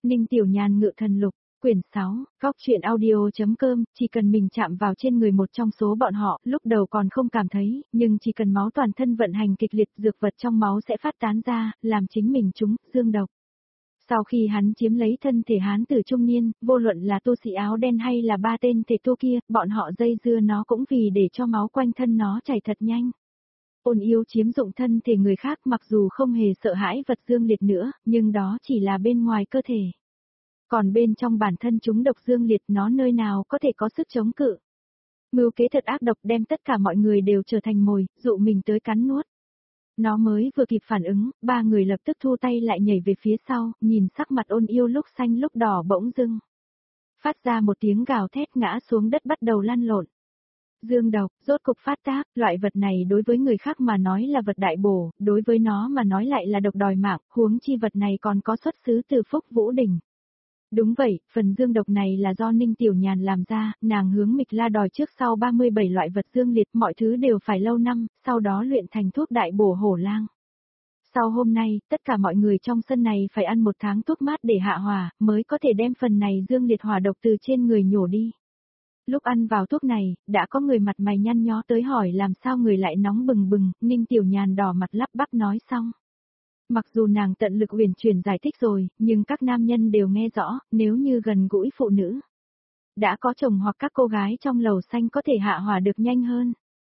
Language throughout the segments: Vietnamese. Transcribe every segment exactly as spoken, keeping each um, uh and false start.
Ninh Tiểu Nhàn ngự thần lục, quyển sáu, góc truyện audio.com, chỉ cần mình chạm vào trên người một trong số bọn họ, lúc đầu còn không cảm thấy, nhưng chỉ cần máu toàn thân vận hành kịch liệt, dược vật trong máu sẽ phát tán ra, làm chính mình trúng dương độc. Sau khi hắn chiếm lấy thân thể hán tử trung niên, vô luận là tu sĩ áo đen hay là ba tên thể tu kia, bọn họ dây dưa nó cũng vì để cho máu quanh thân nó chảy thật nhanh. Ôn Yêu chiếm dụng thân thể người khác mặc dù không hề sợ hãi vật dương liệt nữa, nhưng đó chỉ là bên ngoài cơ thể. Còn bên trong bản thân chúng độc dương liệt nó nơi nào có thể có sức chống cự. Mưu kế thật ác độc đem tất cả mọi người đều trở thành mồi, dụ mình tới cắn nuốt. Nó mới vừa kịp phản ứng, ba người lập tức thu tay lại nhảy về phía sau, nhìn sắc mặt Ôn Yêu lúc xanh lúc đỏ bỗng dưng. Phát ra một tiếng gào thét ngã xuống đất bắt đầu lăn lộn. Dương độc, rốt cục phát tác, loại vật này đối với người khác mà nói là vật đại bổ, đối với nó mà nói lại là độc đòi mạng, huống chi vật này còn có xuất xứ từ Phúc Vũ Đỉnh. Đúng vậy, phần dương độc này là do Ninh Tiểu Nhàn làm ra, nàng hướng Mịch La đòi trước sau ba mươi bảy loại vật dương liệt, mọi thứ đều phải lâu năm, sau đó luyện thành thuốc đại bổ hổ lang. Sau hôm nay, tất cả mọi người trong sân này phải ăn một tháng thuốc mát để hạ hỏa, mới có thể đem phần này dương liệt hỏa độc từ trên người nhổ đi. Lúc ăn vào thuốc này, đã có người mặt mày nhăn nhó tới hỏi làm sao người lại nóng bừng bừng, Ninh Tiểu Nhàn đỏ mặt lắp bắp nói xong. Mặc dù nàng tận lực uyển chuyển giải thích rồi, nhưng các nam nhân đều nghe rõ, nếu như gần gũi phụ nữ đã có chồng hoặc các cô gái trong lầu xanh có thể hạ hỏa được nhanh hơn.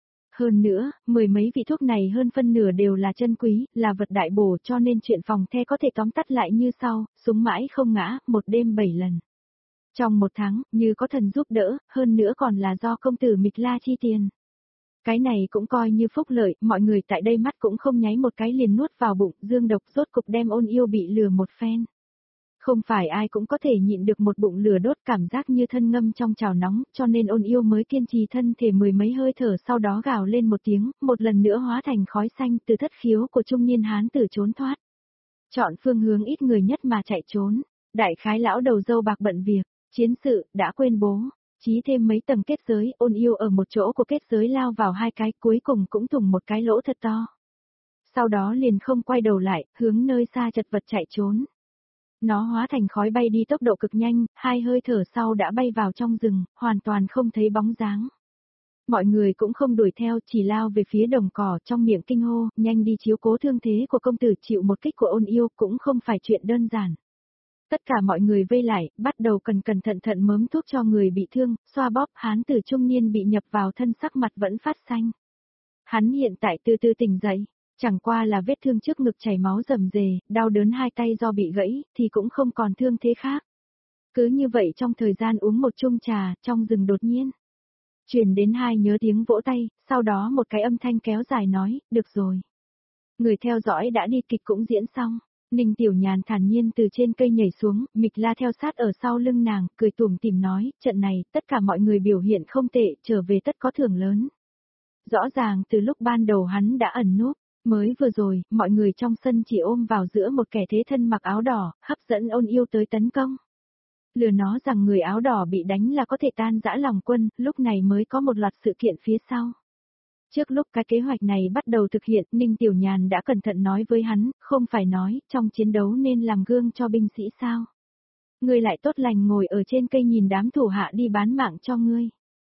Hơn nữa, mười mấy vị thuốc này hơn phân nửa đều là chân quý, là vật đại bổ cho nên chuyện phòng the có thể tóm tắt lại như sau, súng mãi không ngã, một đêm bảy lần. Trong một tháng, như có thần giúp đỡ, hơn nữa còn là do công tử Mịch La chi tiền. Cái này cũng coi như phúc lợi, mọi người tại đây mắt cũng không nháy một cái liền nuốt vào bụng, dương độc rốt cục đem Ôn Yêu bị lừa một phen. Không phải ai cũng có thể nhịn được một bụng lửa đốt cảm giác như thân ngâm trong chảo nóng, cho nên Ôn Yêu mới kiên trì thân thể mười mấy hơi thở sau đó gào lên một tiếng, một lần nữa hóa thành khói xanh từ thất khiếu của trung niên hán tử trốn thoát. Chọn phương hướng ít người nhất mà chạy trốn, đại khái lão đầu dâu bạc bận việc, chiến sự, đã quên bố. Chí thêm mấy tầng kết giới, Ôn Yêu ở một chỗ của kết giới lao vào hai cái, cuối cùng cũng thủng một cái lỗ thật to. Sau đó liền không quay đầu lại, hướng nơi xa chật vật chạy trốn. Nó hóa thành khói bay đi tốc độ cực nhanh, hai hơi thở sau đã bay vào trong rừng, hoàn toàn không thấy bóng dáng. Mọi người cũng không đuổi theo, chỉ lao về phía đồng cỏ trong miệng kinh hô, nhanh đi chiếu cố thương thế của công tử, chịu một kích của Ôn Yêu cũng không phải chuyện đơn giản. Tất cả mọi người vây lại, bắt đầu cẩn cẩn thận thận mớm thuốc cho người bị thương, xoa bóp, hán tử trung niên bị nhập vào thân sắc mặt vẫn phát xanh. Hắn hiện tại từ từ tỉnh dậy, chẳng qua là vết thương trước ngực chảy máu rầm rề, đau đớn hai tay do bị gãy, thì cũng không còn thương thế khác. Cứ như vậy trong thời gian uống một chung trà, trong rừng đột nhiên truyền đến hai nhớ tiếng vỗ tay, sau đó một cái âm thanh kéo dài nói, được rồi. Người theo dõi đã đi, kịch cũng diễn xong. Ninh Tiểu Nhàn thản nhiên từ trên cây nhảy xuống, Mịch La theo sát ở sau lưng nàng, cười tủm tỉm nói, trận này, tất cả mọi người biểu hiện không tệ, trở về tất có thưởng lớn. Rõ ràng từ lúc ban đầu hắn đã ẩn núp, mới vừa rồi, mọi người trong sân chỉ ôm vào giữa một kẻ thế thân mặc áo đỏ, hấp dẫn Ôn Yêu tới tấn công. Lừa nó rằng người áo đỏ bị đánh là có thể tan rã lòng quân, lúc này mới có một loạt sự kiện phía sau. Trước lúc cái kế hoạch này bắt đầu thực hiện, Ninh Tiểu Nhàn đã cẩn thận nói với hắn, không phải nói, trong chiến đấu nên làm gương cho binh sĩ sao. Ngươi lại tốt lành ngồi ở trên cây nhìn đám thủ hạ đi bán mạng cho ngươi.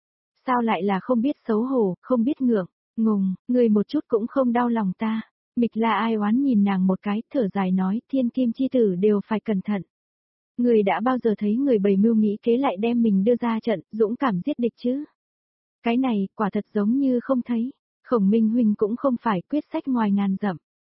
Sao lại là không biết xấu hổ, không biết ngượng, ngùng, ngươi một chút cũng không đau lòng ta. Mịch La ai oán nhìn nàng một cái, thở dài nói, thiên kim chi tử đều phải cẩn thận. Ngươi đã bao giờ thấy người bày mưu nghĩ kế lại đem mình đưa ra trận, dũng cảm giết địch chứ? Cái này, quả thật giống như không thấy. Khổng Minh huynh cũng không phải quyết sách ngoài ngàn dặm.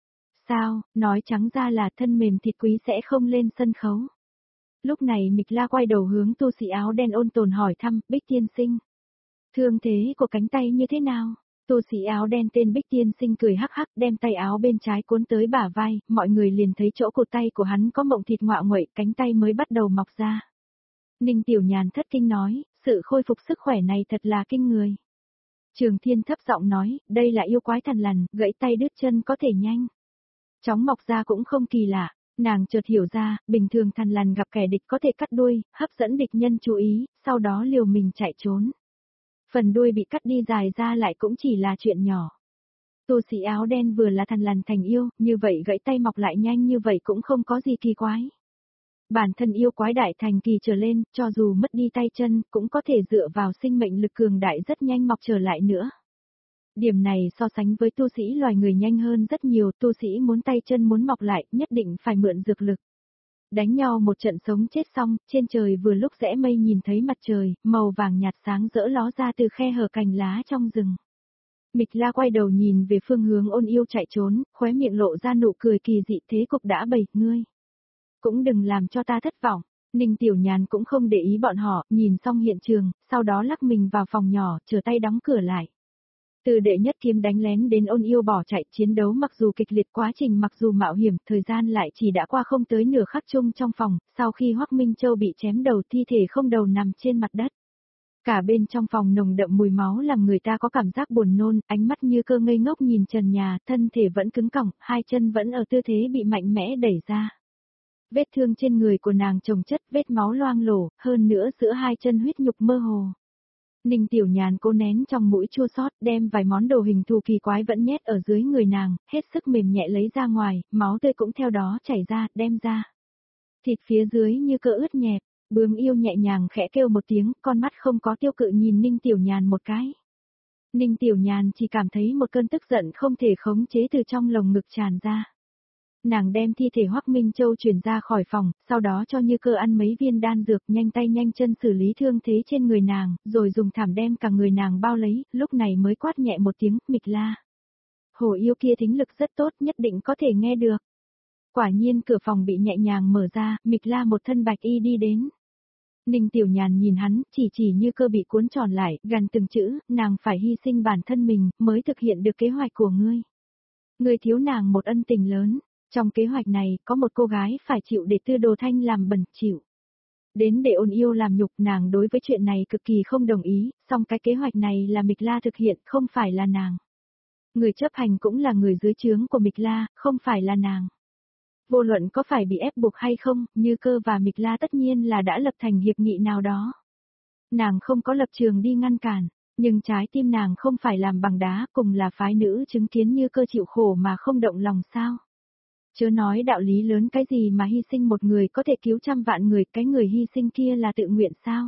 Sao, nói trắng ra là thân mềm thịt quý sẽ không lên sân khấu. Lúc này Mịch La quay đầu hướng tu sĩ áo đen ôn tồn hỏi thăm, Bích Tiên Sinh. Thương thế của cánh tay như thế nào? Tu sĩ áo đen tên Bích Tiên Sinh cười hắc hắc đem tay áo bên trái cuốn tới bả vai, mọi người liền thấy chỗ cột tay của hắn có mộng thịt ngọa nguậy, cánh tay mới bắt đầu mọc ra. Ninh Tiểu Nhàn thất kinh nói, sự khôi phục sức khỏe này thật là kinh người. Trường Thiên thấp giọng nói, đây là yêu quái thằn lằn, gãy tay đứt chân có thể nhanh. Chóng mọc ra cũng không kỳ lạ, nàng chợt hiểu ra, bình thường thằn lằn gặp kẻ địch có thể cắt đuôi, hấp dẫn địch nhân chú ý, sau đó liều mình chạy trốn. Phần đuôi bị cắt đi dài ra lại cũng chỉ là chuyện nhỏ. Tu sĩ áo đen vừa là thằn lằn thành yêu, như vậy gãy tay mọc lại nhanh như vậy cũng không có gì kỳ quái. Bản thân yêu quái đại thành kỳ trở lên, cho dù mất đi tay chân, cũng có thể dựa vào sinh mệnh lực cường đại rất nhanh mọc trở lại nữa. Điểm này so sánh với tu sĩ loài người nhanh hơn rất nhiều, tu sĩ muốn tay chân muốn mọc lại, nhất định phải mượn dược lực. Đánh nhau một trận sống chết xong, trên trời vừa lúc rẽ mây nhìn thấy mặt trời, màu vàng nhạt sáng rỡ ló ra từ khe hở cành lá trong rừng. Mịch La quay đầu nhìn về phương hướng Ôn Yêu chạy trốn, khóe miệng lộ ra nụ cười kỳ dị, thế cục đã bày, ngươi. Cũng đừng làm cho ta thất vọng. Ninh Tiểu Nhàn cũng không để ý bọn họ, nhìn xong hiện trường, sau đó lắc mình vào phòng nhỏ, chờ tay đóng cửa lại. Từ đệ nhất kiếm đánh lén đến Ôn Yêu bỏ chạy, chiến đấu mặc dù kịch liệt, quá trình mặc dù mạo hiểm, thời gian lại chỉ đã qua không tới nửa khắc chung trong phòng, sau khi Hoắc Minh Châu bị chém đầu, thi thể không đầu nằm trên mặt đất. Cả bên trong phòng nồng đậm mùi máu làm người ta có cảm giác buồn nôn, ánh mắt Như Cơ ngây ngốc nhìn trần nhà, thân thể vẫn cứng cỏng, hai chân vẫn ở tư thế bị mạnh mẽ đẩy ra. Vết thương trên người của nàng chồng chất, vết máu loang lổ, hơn nữa giữa hai chân huyết nhục mơ hồ. Ninh Tiểu Nhàn cố nén trong mũi chua xót, đem vài món đồ hình thù kỳ quái vẫn nhét ở dưới người nàng, hết sức mềm nhẹ lấy ra ngoài, máu tươi cũng theo đó chảy ra, đem ra. Thịt phía dưới Như Cơ ướt nhẹp, Bướm Yêu nhẹ nhàng khẽ kêu một tiếng, con mắt không có tiêu cự nhìn Ninh Tiểu Nhàn một cái. Ninh Tiểu Nhàn chỉ cảm thấy một cơn tức giận không thể khống chế từ trong lồng ngực tràn ra. Nàng đem thi thể Hoắc Minh Châu chuyển ra khỏi phòng, sau đó cho Như Cơ ăn mấy viên đan dược, nhanh tay nhanh chân xử lý thương thế trên người nàng, rồi dùng thảm đem cả người nàng bao lấy, lúc này mới quát nhẹ một tiếng, Mịch La. Hổ yêu kia thính lực rất tốt, nhất định có thể nghe được. Quả nhiên cửa phòng bị nhẹ nhàng mở ra, Mịch La một thân bạch y đi đến. Ninh Tiểu Nhàn nhìn hắn, chỉ chỉ Như Cơ bị cuốn tròn lại, gần từng chữ, nàng phải hy sinh bản thân mình, mới thực hiện được kế hoạch của ngươi. Ngươi thiếu nàng một ân tình lớn. Trong kế hoạch này, có một cô gái phải chịu để Tư Đồ Thanh làm bẩn chịu. Đến để Ôn Yêu làm nhục, nàng đối với chuyện này cực kỳ không đồng ý, song cái kế hoạch này là Mịch La thực hiện, không phải là nàng. Người chấp hành cũng là người dưới trướng của Mịch La, không phải là nàng. Vô luận có phải bị ép buộc hay không, Như Cơ và Mịch La tất nhiên là đã lập thành hiệp nghị nào đó. Nàng không có lập trường đi ngăn cản, nhưng trái tim nàng không phải làm bằng đá, cùng là phái nữ chứng kiến Như Cơ chịu khổ mà không động lòng sao. Chớ nói đạo lý lớn cái gì mà hy sinh một người có thể cứu trăm vạn người, cái người hy sinh kia là tự nguyện sao?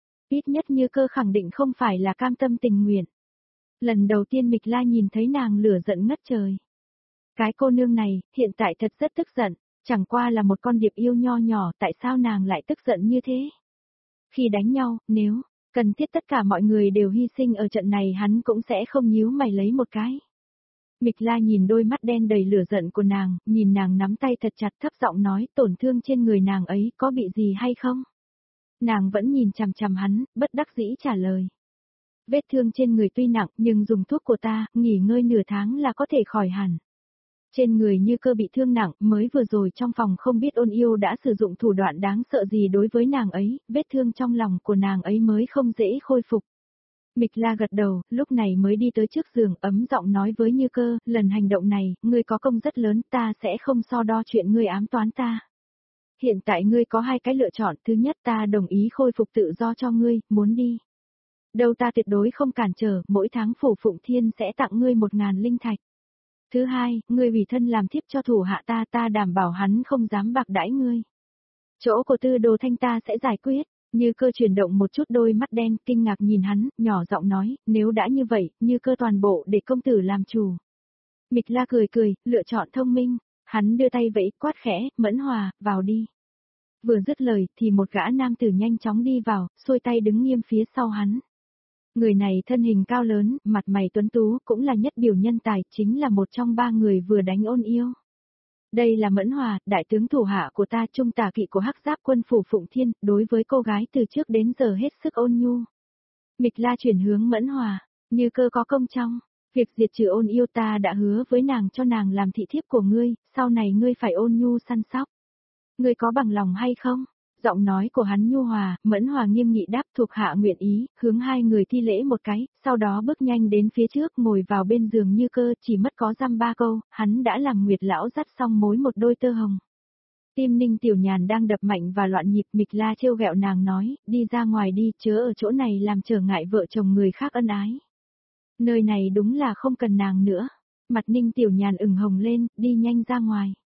Ít nhất Như Cơ khẳng định không phải là cam tâm tình nguyện. Lần đầu tiên Mịch La nhìn thấy nàng lửa giận ngất trời. Cái cô nương này, hiện tại thật rất tức giận, chẳng qua là một con điệp yêu nho nhỏ, tại sao nàng lại tức giận như thế? Khi đánh nhau, nếu cần thiết tất cả mọi người đều hy sinh ở trận này, hắn cũng sẽ không nhíu mày lấy một cái. Mịch La nhìn đôi mắt đen đầy lửa giận của nàng, nhìn nàng nắm tay thật chặt, thấp giọng nói, tổn thương trên người nàng ấy có bị gì hay không? Nàng vẫn nhìn chằm chằm hắn, bất đắc dĩ trả lời. Vết thương trên người tuy nặng, nhưng dùng thuốc của ta, nghỉ ngơi nửa tháng là có thể khỏi hẳn. Trên người Như Cơ bị thương nặng, mới vừa rồi trong phòng không biết Ôn Yêu đã sử dụng thủ đoạn đáng sợ gì đối với nàng ấy, vết thương trong lòng của nàng ấy mới không dễ khôi phục. Mịch La gật đầu, lúc này mới đi tới trước giường, ấm giọng nói với Như Cơ, lần hành động này, ngươi có công rất lớn, ta sẽ không so đo chuyện ngươi ám toán ta. Hiện tại ngươi có hai cái lựa chọn, thứ nhất ta đồng ý khôi phục tự do cho ngươi, muốn đi. Đâu ta tuyệt đối không cản trở, mỗi tháng Phủ Phụng Thiên sẽ tặng ngươi một ngàn linh thạch. Thứ hai, ngươi ủy thân làm thiếp cho thủ hạ ta, ta đảm bảo hắn không dám bạc đãi ngươi. Chỗ của Tư Đồ Thanh ta sẽ giải quyết. Như Cơ chuyển động một chút đôi mắt đen, kinh ngạc nhìn hắn, nhỏ giọng nói, nếu đã như vậy, Như Cơ toàn bộ để công tử làm chủ. Mịch La cười cười, lựa chọn thông minh, hắn đưa tay vẫy, quát khẽ, Mẫn Hòa, vào đi. Vừa dứt lời, thì một gã nam tử nhanh chóng đi vào, xuôi tay đứng nghiêm phía sau hắn. Người này thân hình cao lớn, mặt mày tuấn tú, cũng là nhất biểu nhân tài, chính là một trong ba người vừa đánh Ôn Yêu. Đây là Mẫn Hòa, đại tướng thủ hạ của ta, trung tả kỵ của Hắc Giáp quân Phủ Phụng Thiên, đối với cô gái từ trước đến giờ hết sức ôn nhu. Mịch La chuyển hướng Mẫn Hòa, Như Cơ có công trong, việc diệt trừ Ôn Yêu ta đã hứa với nàng cho nàng làm thị thiếp của ngươi, sau này ngươi phải ôn nhu săn sóc. Ngươi có bằng lòng hay không? Giọng nói của hắn nhu hòa, Mẫn Hòa nghiêm nghị đáp, thuộc hạ nguyện ý, hướng hai người thi lễ một cái, sau đó bước nhanh đến phía trước ngồi vào bên giường Như Cơ, chỉ mất có dăm ba câu, hắn đã làm Nguyệt lão dắt xong mối một đôi tơ hồng. Tim Ninh Tiểu Nhàn đang đập mạnh và loạn nhịp, Mịch La trêu ghẹo nàng nói, đi ra ngoài đi, chớ ở chỗ này làm trở ngại vợ chồng người khác ân ái. Nơi này đúng là không cần nàng nữa. Mặt Ninh Tiểu Nhàn ửng hồng lên, đi nhanh ra ngoài.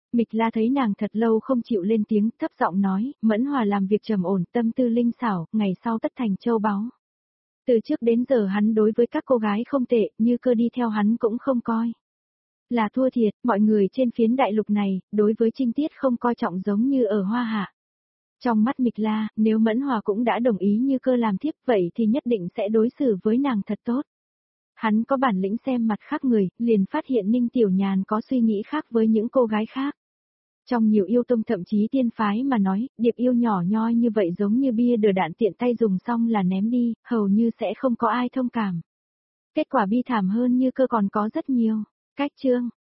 Mịch La thấy nàng thật lâu không chịu lên tiếng, thấp giọng nói, Mẫn Hòa làm việc trầm ổn, tâm tư linh xảo, ngày sau tất thành châu báu. Từ trước đến giờ hắn đối với các cô gái không tệ, như Cơ đi theo hắn cũng không coi là thua thiệt, mọi người trên phiến đại lục này, đối với Trinh Tiết không coi trọng giống như ở Hoa Hạ. Trong mắt Mịch La, nếu Mẫn Hòa cũng đã đồng ý Như Cơ làm thiếp vậy thì nhất định sẽ đối xử với nàng thật tốt. Hắn có bản lĩnh xem mặt khác người, liền phát hiện Ninh Tiểu Nhàn có suy nghĩ khác với những cô gái khác. Trong nhiều yêu tông thậm chí tiên phái mà nói, điệp yêu nhỏ nhoi như vậy giống như bia đờ đạn tiện tay dùng xong là ném đi, hầu như sẽ không có ai thông cảm. Kết quả bi thảm hơn Như Cơ còn có rất nhiều. Cách chương